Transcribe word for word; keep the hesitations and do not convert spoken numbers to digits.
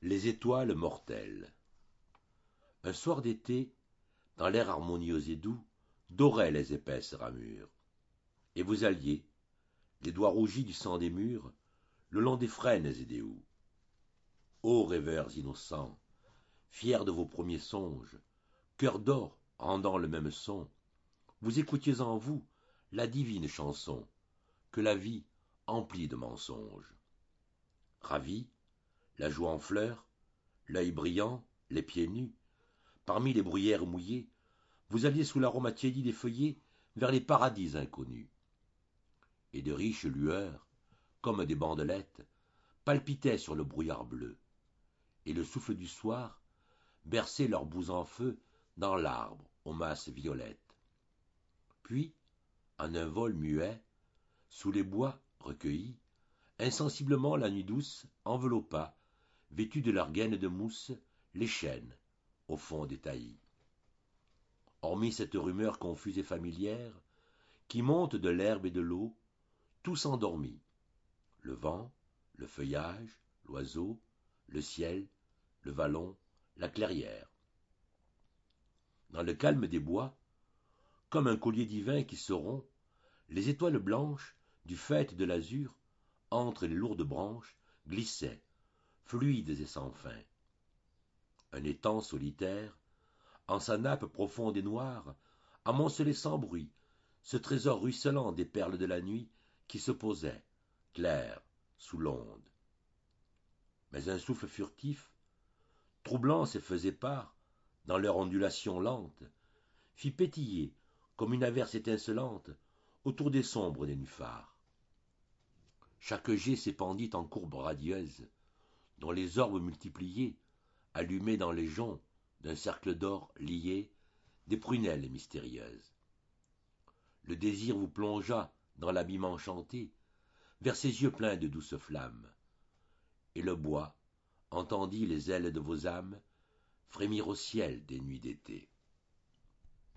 Les étoiles mortelles. Un soir d'été, dans l'air harmonieux et doux, doraient les épaisses ramures. Et vous alliez, les doigts rougis du sang des murs, le long des frênes et des houx. Ô rêveurs innocents, fiers de vos premiers songes, cœurs d'or rendant le même son, vous écoutiez en vous la divine chanson que la vie emplit de mensonges. Ravis, la joie en fleurs, l'œil brillant, les pieds nus, parmi les bruyères mouillées, vous alliez sous l'arôme tiédi des feuillets vers les paradis inconnus. Et de riches lueurs, comme des bandelettes, palpitaient sur le brouillard bleu, et le souffle du soir berçait leurs bouts en feu dans l'arbre aux masses violettes. Puis, en un vol muet, sous les bois recueillis, insensiblement la nuit douce enveloppa, vêtue de leurs gaines de mousse, les chênes, au fond des taillis. Hormis cette rumeur confuse et familière, qui monte de l'herbe et de l'eau, tout s'endormit. Le vent, le feuillage, l'oiseau, le ciel, le vallon, la clairière. Dans le calme des bois, comme un collier divin qui se rompt, les étoiles blanches, du faîte de l'azur, entre les lourdes branches, glissaient, fluides et sans fin. Un étang solitaire, en sa nappe profonde et noire, amoncelait sans bruit ce trésor ruisselant des perles de la nuit qui se posait, clair, sous l'onde. Mais un souffle furtif, troublant ces feux épars, dans leur ondulation lente, fit pétiller, comme une averse étincelante, autour des sombres nénuphars. Chaque jet s'épandit en courbes radieuses, dont les orbes multipliés, allumés dans les joncs d'un cercle d'or lié, des prunelles mystérieuses. Le désir vous plongea dans l'abîme enchanté, vers ses yeux pleins de douces flammes, et le bois entendit les ailes de vos âmes frémir au ciel des nuits d'été.